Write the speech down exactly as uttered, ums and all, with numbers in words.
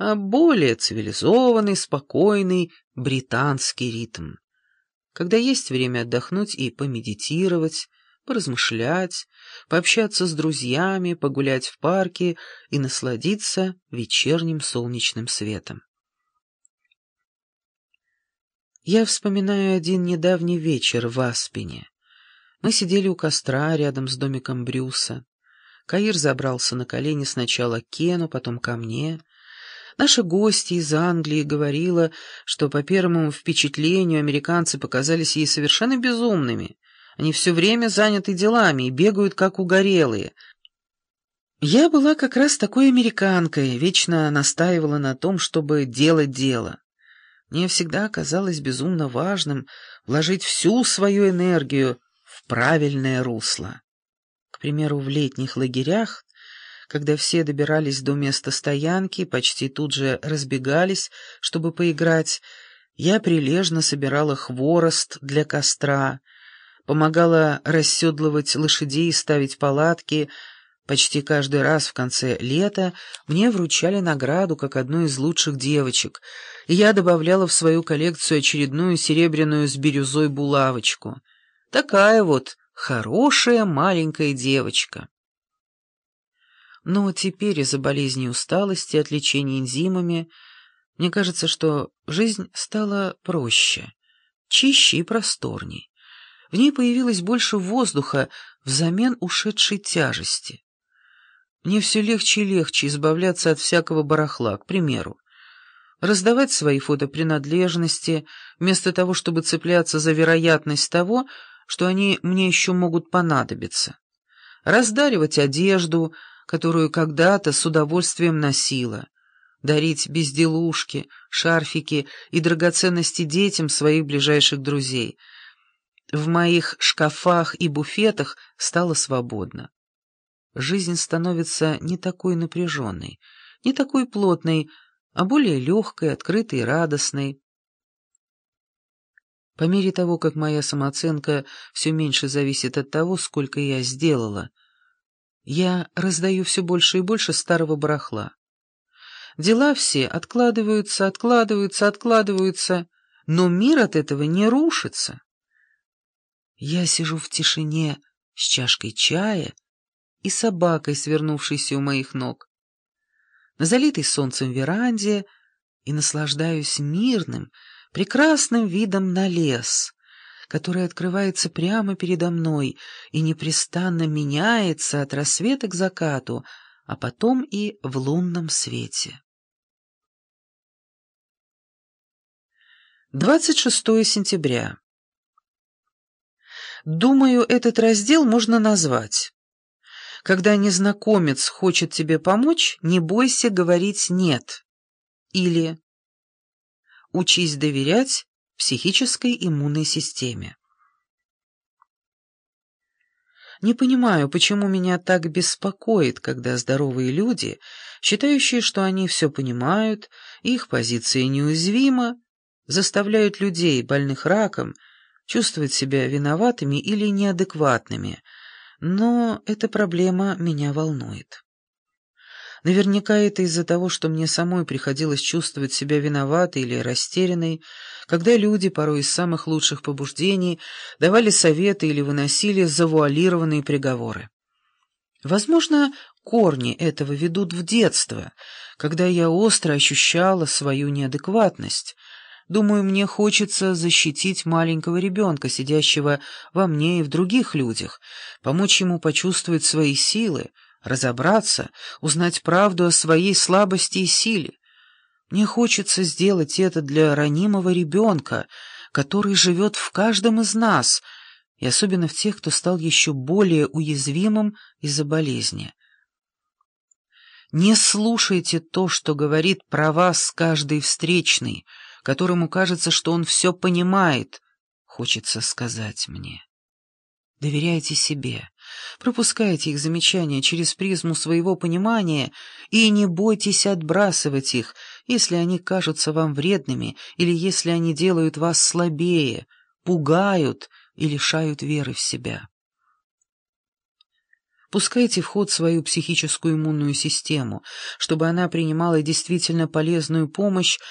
а более цивилизованный, спокойный британский ритм, когда есть время отдохнуть и помедитировать, поразмышлять, пообщаться с друзьями, погулять в парке и насладиться вечерним солнечным светом. Я вспоминаю один недавний вечер в Аспене. Мы сидели у костра рядом с домиком Брюса. Каир забрался на колени сначала к Кену, потом ко мне. Наша гостья из Англии говорила, что по первому впечатлению американцы показались ей совершенно безумными. Они все время заняты делами и бегают как угорелые. Я была как раз такой американкой, вечно настаивала на том, чтобы делать дело. Мне всегда казалось безумно важным вложить всю свою энергию в правильное русло. К примеру, в летних лагерях, когда все добирались до места стоянки, почти тут же разбегались, чтобы поиграть, я прилежно собирала хворост для костра, помогала расседлывать лошадей и ставить палатки. Почти каждый раз в конце лета мне вручали награду как одну из лучших девочек, и я добавляла в свою коллекцию очередную серебряную с бирюзой булавочку. Такая вот хорошая маленькая девочка. Но теперь из-за болезни и усталости от лечения энзимами мне кажется, что жизнь стала проще, чище и просторней. В ней появилось больше воздуха взамен ушедшей тяжести. Мне все легче и легче избавляться от всякого барахла, к примеру, раздавать свои фотопринадлежности, вместо того, чтобы цепляться за вероятность того, что они мне еще могут понадобиться, раздаривать одежду, которую когда-то с удовольствием носила, дарить безделушки, шарфики и драгоценности детям своих ближайших друзей. В моих шкафах и буфетах стало свободно. Жизнь становится не такой напряженной, не такой плотной, а более легкой, открытой и радостной. По мере того, как моя самооценка все меньше зависит от того, сколько я сделала, я раздаю все больше и больше старого барахла. Дела все откладываются, откладываются, откладываются, но мир от этого не рушится. Я сижу в тишине с чашкой чая и собакой, свернувшейся у моих ног, на залитой солнцем веранде, и наслаждаюсь мирным, прекрасным видом на лес, который открывается прямо передо мной и непрестанно меняется от рассвета к закату, а потом и в лунном свете. двадцать шестое сентября. Думаю, этот раздел можно назвать: когда незнакомец хочет тебе помочь, не бойся говорить «нет». Или учись доверять психической иммунной системе. Не понимаю, почему меня так беспокоит, когда здоровые люди, считающие, что они все понимают, их позиция неуязвима, заставляют людей, больных раком, чувствовать себя виноватыми или неадекватными, но эта проблема меня волнует. Наверняка это из-за того, что мне самой приходилось чувствовать себя виноватой или растерянной, когда люди, порой из самых лучших побуждений, давали советы или выносили завуалированные приговоры. Возможно, корни этого ведут в детство, когда я остро ощущала свою неадекватность. Думаю, мне хочется защитить маленького ребенка, сидящего во мне и в других людях, помочь ему почувствовать свои силы, разобраться, узнать правду о своей слабости и силе. Мне хочется сделать это для ранимого ребенка, который живет в каждом из нас, и особенно в тех, кто стал еще более уязвимым из-за болезни. Не слушайте то, что говорит про вас каждый встречный, которому кажется, что он все понимает, хочется сказать мне. Доверяйте себе, пропускайте их замечания через призму своего понимания и не бойтесь отбрасывать их, если они кажутся вам вредными или если они делают вас слабее, пугают и лишают веры в себя. Пускайте в ход свою психическую иммунную систему, чтобы она принимала действительно полезную помощь